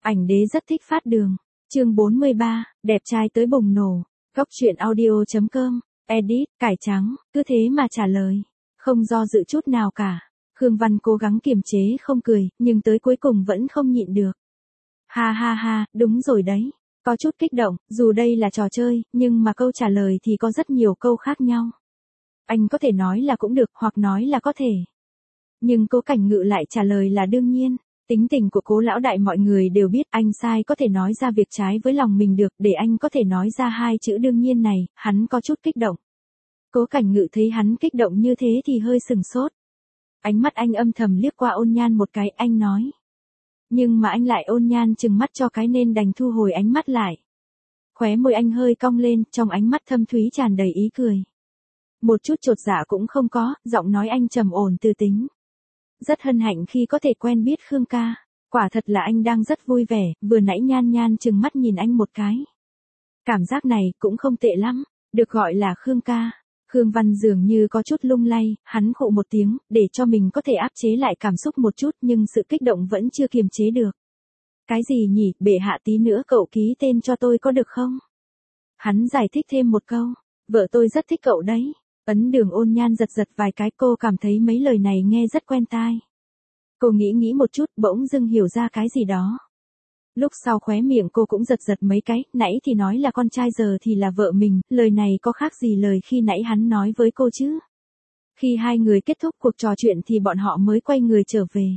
Ảnh đế rất thích phát đường. Chương 43, đẹp trai tới bùng nổ. Góc truyện audio.com. Edit, cải trắng, cứ thế mà trả lời. Không do dự chút nào cả. Khương Văn cố gắng kiềm chế không cười, nhưng tới cuối cùng vẫn không nhịn được. Ha ha ha, đúng rồi đấy. Có chút kích động, dù đây là trò chơi, nhưng mà câu trả lời thì có rất nhiều câu khác nhau. Anh có thể nói là cũng được, hoặc nói là có thể. Nhưng Cố Cảnh Ngự lại trả lời là đương nhiên. Tính tình của Cố lão đại mọi người đều biết, anh sai có thể nói ra việc trái với lòng mình được, để anh có thể nói ra hai chữ đương nhiên này, hắn có chút kích động. Cố Cảnh Ngự thấy hắn kích động như thế thì hơi sừng sốt. Ánh mắt anh âm thầm liếc qua Ôn Nhan một cái, anh nói. Nhưng mà anh lại Ôn Nhan trừng mắt cho cái nên đành thu hồi ánh mắt lại. Khóe môi anh hơi cong lên, trong ánh mắt thâm thúy tràn đầy ý cười. Một chút chột dạ cũng không có, giọng nói anh trầm ổn từ tính. Rất hân hạnh khi có thể quen biết Khương ca. Quả thật là anh đang rất vui vẻ, vừa nãy Nhan Nhan trừng mắt nhìn anh một cái. Cảm giác này cũng không tệ lắm, được gọi là Khương ca. Khương Văn dường như có chút lung lay, hắn khụ một tiếng, để cho mình có thể áp chế lại cảm xúc một chút nhưng sự kích động vẫn chưa kiềm chế được. Cái gì nhỉ, bệ hạ tí nữa cậu ký tên cho tôi có được không? Hắn giải thích thêm một câu, vợ tôi rất thích cậu đấy. Ấn Đường Ôn Nhan giật giật vài cái, cô cảm thấy mấy lời này nghe rất quen tai. Cô nghĩ một chút, bỗng dưng hiểu ra cái gì đó. Lúc sau khóe miệng cô cũng giật giật mấy cái, nãy thì nói là con trai giờ thì là vợ mình, lời này có khác gì lời khi nãy hắn nói với cô chứ? Khi hai người kết thúc cuộc trò chuyện thì bọn họ mới quay người trở về.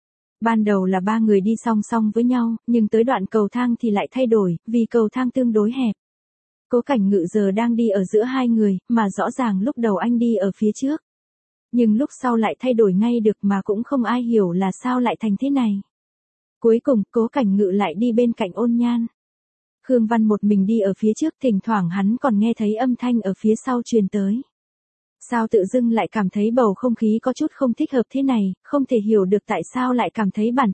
Ban đầu là ba người đi song song với nhau, nhưng tới đoạn cầu thang thì lại thay đổi, vì cầu thang tương đối hẹp. Cố Cảnh Ngự giờ đang đi ở giữa hai người, mà rõ ràng lúc đầu anh đi ở phía trước. Nhưng lúc sau lại thay đổi ngay được mà cũng không ai hiểu là sao lại thành thế này. Cuối cùng, Cố Cảnh Ngự lại đi bên cạnh Ôn Nhan. Khương Văn một mình đi ở phía trước, thỉnh thoảng hắn còn nghe thấy âm thanh ở phía sau truyền tới. Sao tự dưng lại cảm thấy bầu không khí có chút không thích hợp thế này, không thể hiểu được tại sao lại cảm thấy bản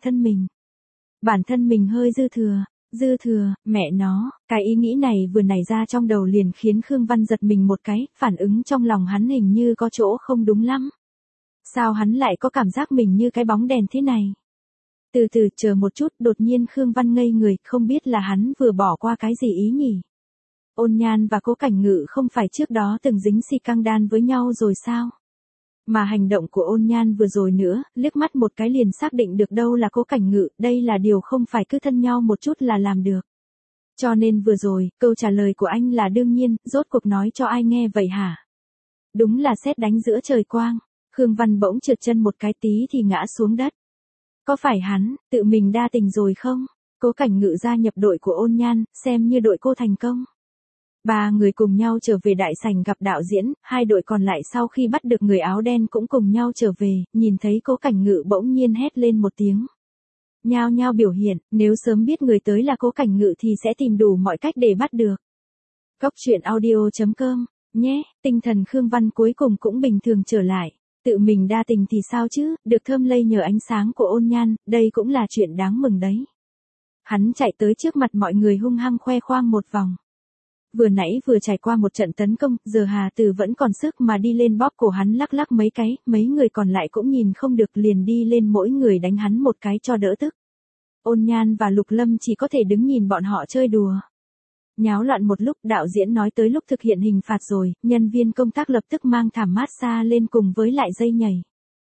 thân mình hơi dư thừa, mẹ nó, cái ý nghĩ này vừa nảy ra trong đầu liền khiến Khương Văn giật mình một cái, phản ứng trong lòng hắn hình như có chỗ không đúng lắm. Sao hắn lại có cảm giác mình như cái bóng đèn thế này? Từ từ chờ một chút, đột nhiên Khương Văn ngây người, không biết là hắn vừa bỏ qua cái gì ý nhỉ? Ôn Nhan và Cố Cảnh Ngự không phải trước đó từng dính xì căng đan với nhau rồi sao? Mà hành động của Ôn Nhan vừa rồi nữa, liếc mắt một cái liền xác định được đâu là Cố Cảnh Ngự, đây là điều không phải cứ thân nhau một chút là làm được. Cho nên vừa rồi, câu trả lời của anh là đương nhiên, rốt cuộc nói cho ai nghe vậy hả? Đúng là sét đánh giữa trời quang. Khương Văn bỗng trượt chân một cái tí thì ngã xuống đất. Có phải hắn, tự mình đa tình rồi không? Cố Cảnh Ngự gia nhập đội của Ôn Nhan, xem như đội cô thành công. Ba người cùng nhau trở về đại sảnh gặp đạo diễn, hai đội còn lại sau khi bắt được người áo đen cũng cùng nhau trở về, nhìn thấy Cố Cảnh Ngự bỗng nhiên hét lên một tiếng. Nhao nhao biểu hiện, nếu sớm biết người tới là Cố Cảnh Ngự thì sẽ tìm đủ mọi cách để bắt được. Góc truyện audio.com, nhé, tinh thần Khương Văn cuối cùng cũng bình thường trở lại. Tự mình đa tình thì sao chứ, được thơm lây nhờ ánh sáng của Ôn Nhan, đây cũng là chuyện đáng mừng đấy. Hắn chạy tới trước mặt mọi người hung hăng khoe khoang một vòng. Vừa nãy vừa trải qua một trận tấn công, giờ Hà Từ vẫn còn sức mà đi lên bóp cổ hắn lắc lắc mấy cái, mấy người còn lại cũng nhìn không được liền đi lên mỗi người đánh hắn một cái cho đỡ tức. Ôn Nhan và Lục Lâm chỉ có thể đứng nhìn bọn họ chơi đùa. Nháo loạn một lúc, đạo diễn nói tới lúc thực hiện hình phạt rồi, nhân viên công tác lập tức mang thảm massage lên cùng với lại dây nhảy.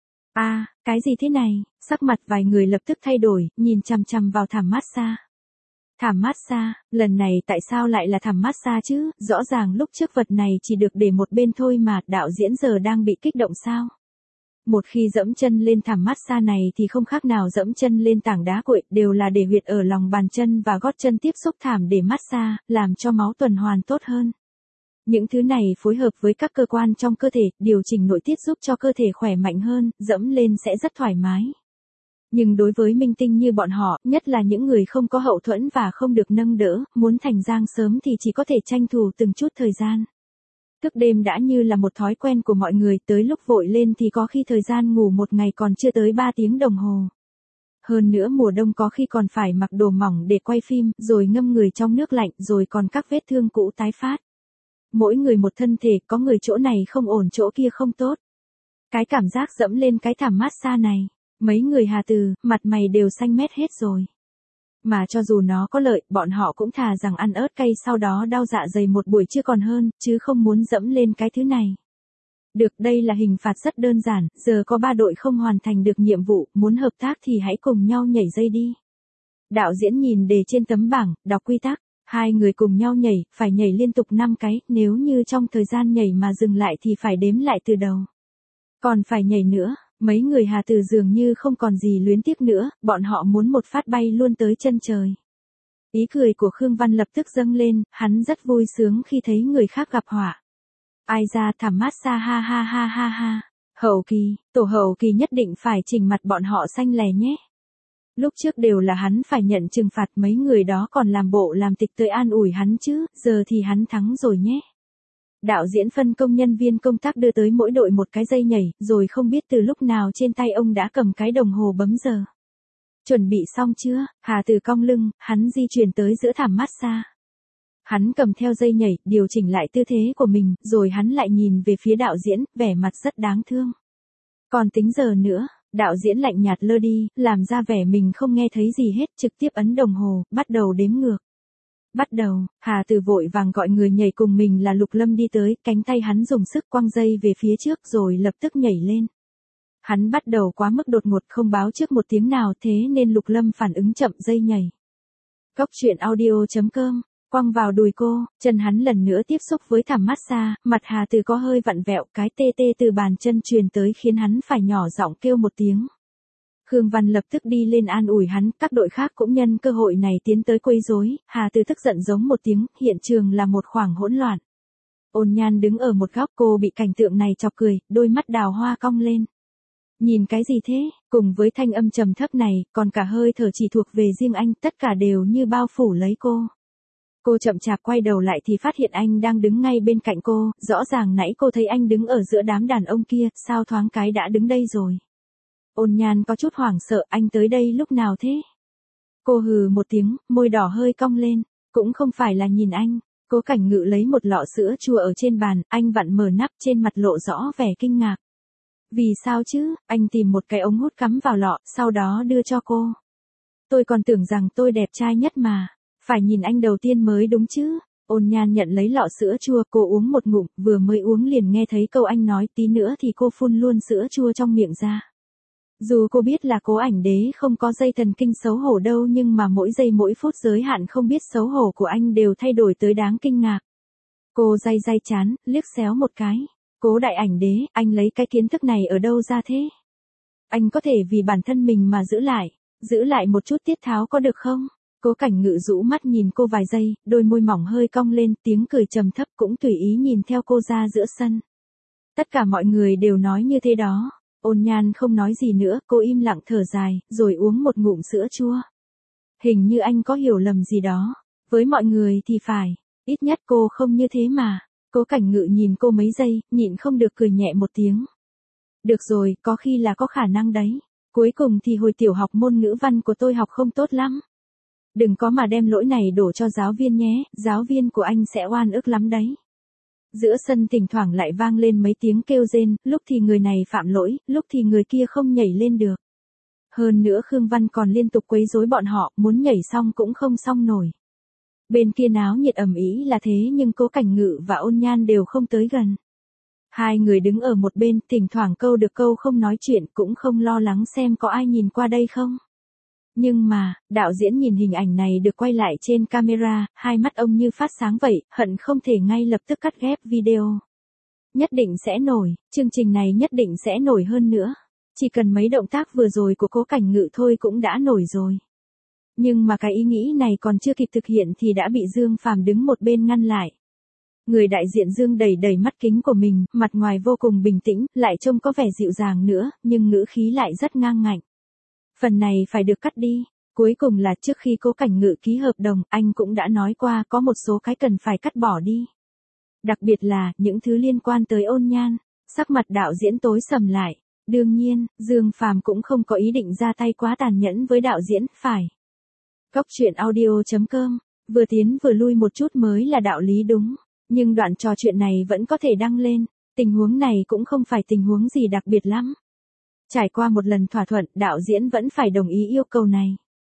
Cái gì thế này? Sắc mặt vài người lập tức thay đổi, nhìn chằm chằm vào thảm massage. Thảm massage, lần này tại sao lại là thảm massage chứ? Rõ ràng lúc trước vật này chỉ được để một bên thôi mà, đạo diễn giờ đang bị kích động sao? Một khi dẫm chân lên thảm massage này thì không khác nào dẫm chân lên tảng đá cuội, đều là để huyệt ở lòng bàn chân và gót chân tiếp xúc thảm để massage, làm cho máu tuần hoàn tốt hơn. Những thứ này phối hợp với các cơ quan trong cơ thể, điều chỉnh nội tiết giúp cho cơ thể khỏe mạnh hơn, dẫm lên sẽ rất thoải mái. Nhưng đối với minh tinh như bọn họ, nhất là những người không có hậu thuẫn và không được nâng đỡ, muốn thành giang sớm thì chỉ có thể tranh thủ từng chút thời gian. Thức đêm đã như là một thói quen của mọi người, tới lúc vội lên thì có khi thời gian ngủ một ngày còn chưa tới 3 tiếng đồng hồ. Hơn nữa mùa đông có khi còn phải mặc đồ mỏng để quay phim, rồi ngâm người trong nước lạnh, rồi còn các vết thương cũ tái phát. Mỗi người một thân thể, có người chỗ này không ổn chỗ kia không tốt. Cái cảm giác dẫm lên cái thảm massage này, mấy người Hà Từ, mặt mày đều xanh mét hết rồi. Mà cho dù nó có lợi, bọn họ cũng thà rằng ăn ớt cay sau đó đau dạ dày một buổi chưa còn hơn, chứ không muốn dẫm lên cái thứ này. Được, đây là hình phạt rất đơn giản, giờ có 3 đội không hoàn thành được nhiệm vụ, muốn hợp tác thì hãy cùng nhau nhảy dây đi. Đạo diễn nhìn đề trên tấm bảng, đọc quy tắc. 2 người cùng nhau nhảy, phải nhảy liên tục 5 cái, nếu như trong thời gian nhảy mà dừng lại thì phải đếm lại từ đầu. Còn phải nhảy nữa, mấy người Hà Từ dường như không còn gì luyến tiếc nữa, bọn họ muốn một phát bay luôn tới chân trời. Ý cười của Khương Văn lập tức dâng lên, hắn rất vui sướng khi thấy người khác gặp họa. Ai ra thảm massage ha ha ha ha ha. Hậu kỳ, tổ hậu kỳ nhất định phải chỉnh mặt bọn họ xanh lè nhé. Lúc trước đều là hắn phải nhận trừng phạt, mấy người đó còn làm bộ làm tịch tới an ủi hắn chứ, giờ thì hắn thắng rồi nhé. Đạo diễn phân công nhân viên công tác đưa tới mỗi đội một cái dây nhảy, rồi không biết từ lúc nào trên tay ông đã cầm cái đồng hồ bấm giờ. Chuẩn bị xong chưa? Hà Từ cong lưng, hắn di chuyển tới giữa thảm massage. Hắn cầm theo dây nhảy, điều chỉnh lại tư thế của mình, rồi hắn lại nhìn về phía đạo diễn, vẻ mặt rất đáng thương. Còn tính giờ nữa, đạo diễn lạnh nhạt lơ đi, làm ra vẻ mình không nghe thấy gì hết, trực tiếp ấn đồng hồ, bắt đầu đếm ngược. Bắt đầu, Hà Từ vội vàng gọi người nhảy cùng mình là Lục Lâm đi tới, cánh tay hắn dùng sức quăng dây về phía trước rồi lập tức nhảy lên. Hắn bắt đầu quá mức đột ngột, không báo trước một tiếng nào, thế nên Lục Lâm phản ứng chậm, dây nhảy. Cốc truyện audio.com, quăng vào đùi cô, chân hắn lần nữa tiếp xúc với thảm massage, mặt Hà Từ có hơi vặn vẹo, cái tê tê từ bàn chân truyền tới khiến hắn phải nhỏ giọng kêu một tiếng. Khương Văn lập tức đi lên an ủi hắn, các đội khác cũng nhân cơ hội này tiến tới quấy rối, Hà Từ tức giận giống một tiếng, hiện trường là một khoảng hỗn loạn. Ôn Nhan đứng ở một góc, cô bị cảnh tượng này chọc cười, đôi mắt đào hoa cong lên. Nhìn cái gì thế? Cùng với thanh âm trầm thấp này, còn cả hơi thở chỉ thuộc về riêng anh, tất cả đều như bao phủ lấy cô. Cô chậm chạp quay đầu lại thì phát hiện anh đang đứng ngay bên cạnh cô, rõ ràng nãy cô thấy anh đứng ở giữa đám đàn ông kia, sao thoáng cái đã đứng đây rồi. Ôn Nhan có chút hoảng sợ, anh tới đây lúc nào thế? Cô hừ một tiếng, môi đỏ hơi cong lên, cũng không phải là nhìn anh. Cố Cảnh Ngự lấy một lọ sữa chua ở trên bàn, anh vặn mở nắp, trên mặt lộ rõ vẻ kinh ngạc. Vì sao chứ? Anh tìm một cái ống hút cắm vào lọ, sau đó đưa cho cô. Tôi còn tưởng rằng tôi đẹp trai nhất mà, phải nhìn anh đầu tiên mới đúng chứ. Ôn Nhan nhận lấy lọ sữa chua, cô uống một ngụm, vừa mới uống liền nghe thấy câu anh nói, tí nữa thì cô phun luôn sữa chua trong miệng ra. Dù cô biết là Cố Ảnh Đế không có dây thần kinh xấu hổ đâu, nhưng mà mỗi giây mỗi phút giới hạn không biết xấu hổ của anh đều thay đổi tới đáng kinh ngạc. Cô day day chán, liếc xéo một cái. Cố Đại Ảnh Đế, anh lấy cái kiến thức này ở đâu ra thế? Anh có thể vì bản thân mình mà giữ lại một chút tiết tháo có được không? Cố Cảnh Ngự rũ mắt nhìn cô vài giây, đôi môi mỏng hơi cong lên, tiếng cười trầm thấp, cũng tùy ý nhìn theo cô ra giữa sân. Tất cả mọi người đều nói như thế đó. Ôn Nhan không nói gì nữa, cô im lặng thở dài, rồi uống một ngụm sữa chua. Hình như anh có hiểu lầm gì đó. Với mọi người thì phải, ít nhất cô không như thế mà. Cố Cảnh Ngự nhìn cô mấy giây, nhịn không được cười nhẹ một tiếng. Được rồi, có khi là có khả năng đấy. Cuối cùng thì hồi tiểu học môn ngữ văn của tôi học không tốt lắm. Đừng có mà đem lỗi này đổ cho giáo viên nhé, giáo viên của anh sẽ oan ức lắm đấy. Giữa sân thỉnh thoảng lại vang lên mấy tiếng kêu rên, lúc thì người này phạm lỗi, lúc thì người kia không nhảy lên được. Hơn nữa Khương Văn còn liên tục quấy rối bọn họ, muốn nhảy xong cũng không xong nổi. Bên kia náo nhiệt ầm ĩ là thế nhưng Cố Cảnh Ngự và Ôn Nhan đều không tới gần. Hai người đứng ở một bên, thỉnh thoảng câu được câu không nói chuyện, cũng không lo lắng xem có ai nhìn qua đây không. Nhưng mà, đạo diễn nhìn hình ảnh này được quay lại trên camera, hai mắt ông như phát sáng vậy, hận không thể ngay lập tức cắt ghép video. Nhất định sẽ nổi, chương trình này nhất định sẽ nổi hơn nữa. Chỉ cần mấy động tác vừa rồi của Cố Cảnh Ngự thôi cũng đã nổi rồi. Nhưng mà cái ý nghĩ này còn chưa kịp thực hiện thì đã bị Dương Phàm đứng một bên ngăn lại. Người đại diện Dương đẩy đẩy mắt kính của mình, mặt ngoài vô cùng bình tĩnh, lại trông có vẻ dịu dàng nữa, nhưng ngữ khí lại rất ngang ngạnh. Phần này phải được cắt đi. Cuối cùng là trước khi Cố Cảnh Ngự ký hợp đồng, anh cũng đã nói qua có một số cái cần phải cắt bỏ đi. Đặc biệt là, những thứ liên quan tới Ôn Nhan. Sắc mặt đạo diễn tối sầm lại. Đương nhiên, Dương Phàm cũng không có ý định ra tay quá tàn nhẫn với đạo diễn, phải. Cốc truyện audio.com, vừa tiến vừa lui một chút mới là đạo lý đúng. Nhưng đoạn trò chuyện này vẫn có thể đăng lên. Tình huống này cũng không phải tình huống gì đặc biệt lắm. Trải qua một lần thỏa thuận, đạo diễn vẫn phải đồng ý yêu cầu này.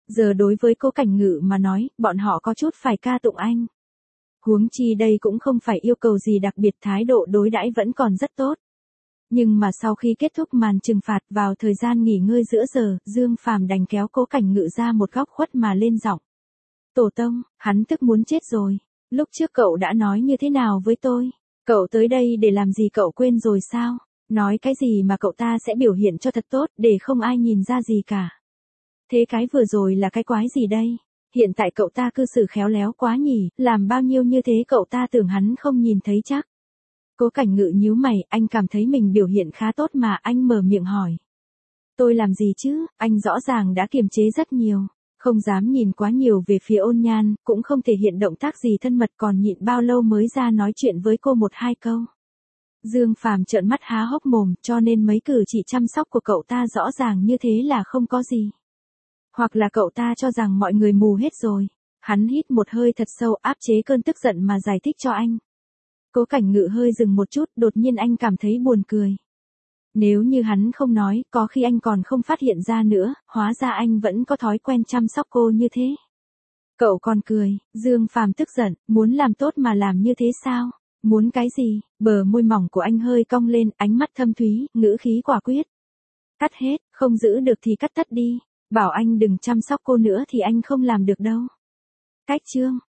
Giờ đối với Cố Cảnh Ngự mà nói, bọn họ có chút phải ca tụng anh. Huống chi đây cũng không phải yêu cầu gì đặc biệt, thái độ đối đãi vẫn còn rất tốt. Nhưng mà sau khi kết thúc màn trừng phạt vào thời gian nghỉ ngơi giữa giờ, Dương Phàm đành kéo Cố Cảnh Ngự ra một góc khuất mà lên giọng. Tổ tông, hắn tức muốn chết rồi. Lúc trước cậu đã nói như thế nào với tôi? Cậu tới đây để làm gì, cậu quên rồi sao? Nói cái gì mà cậu ta sẽ biểu hiện cho thật tốt để không ai nhìn ra gì cả. Thế cái vừa rồi là cái quái gì đây? Hiện tại cậu ta cư xử khéo léo quá nhỉ, làm bao nhiêu như thế cậu ta tưởng hắn không nhìn thấy chắc. Cố Cảnh Ngự nhíu mày, anh cảm thấy mình biểu hiện khá tốt mà, anh mở miệng hỏi. Tôi làm gì chứ, anh rõ ràng đã kiềm chế rất nhiều. Không dám nhìn quá nhiều về phía Ôn Nhan, cũng không thể hiện động tác gì thân mật, còn nhịn bao lâu mới ra nói chuyện với cô một hai câu. Dương Phàm trợn mắt há hốc mồm, cho nên mấy cử chỉ chăm sóc của cậu ta rõ ràng như thế là không có gì. Hoặc là cậu ta cho rằng mọi người mù hết rồi. Hắn hít một hơi thật sâu, áp chế cơn tức giận mà giải thích cho anh. Cố Cảnh Ngự hơi dừng một chút, đột nhiên anh cảm thấy buồn cười. Nếu như hắn không nói, có khi anh còn không phát hiện ra nữa, hóa ra anh vẫn có thói quen chăm sóc cô như thế. Cậu còn cười, Dương Phàm tức giận, muốn làm tốt mà làm như thế sao? Muốn cái gì? Bờ môi mỏng của anh hơi cong lên, ánh mắt thâm thúy, ngữ khí quả quyết. Cắt hết, không giữ được thì cắt tất đi. Bảo anh đừng chăm sóc cô nữa thì anh không làm được đâu. Cách chương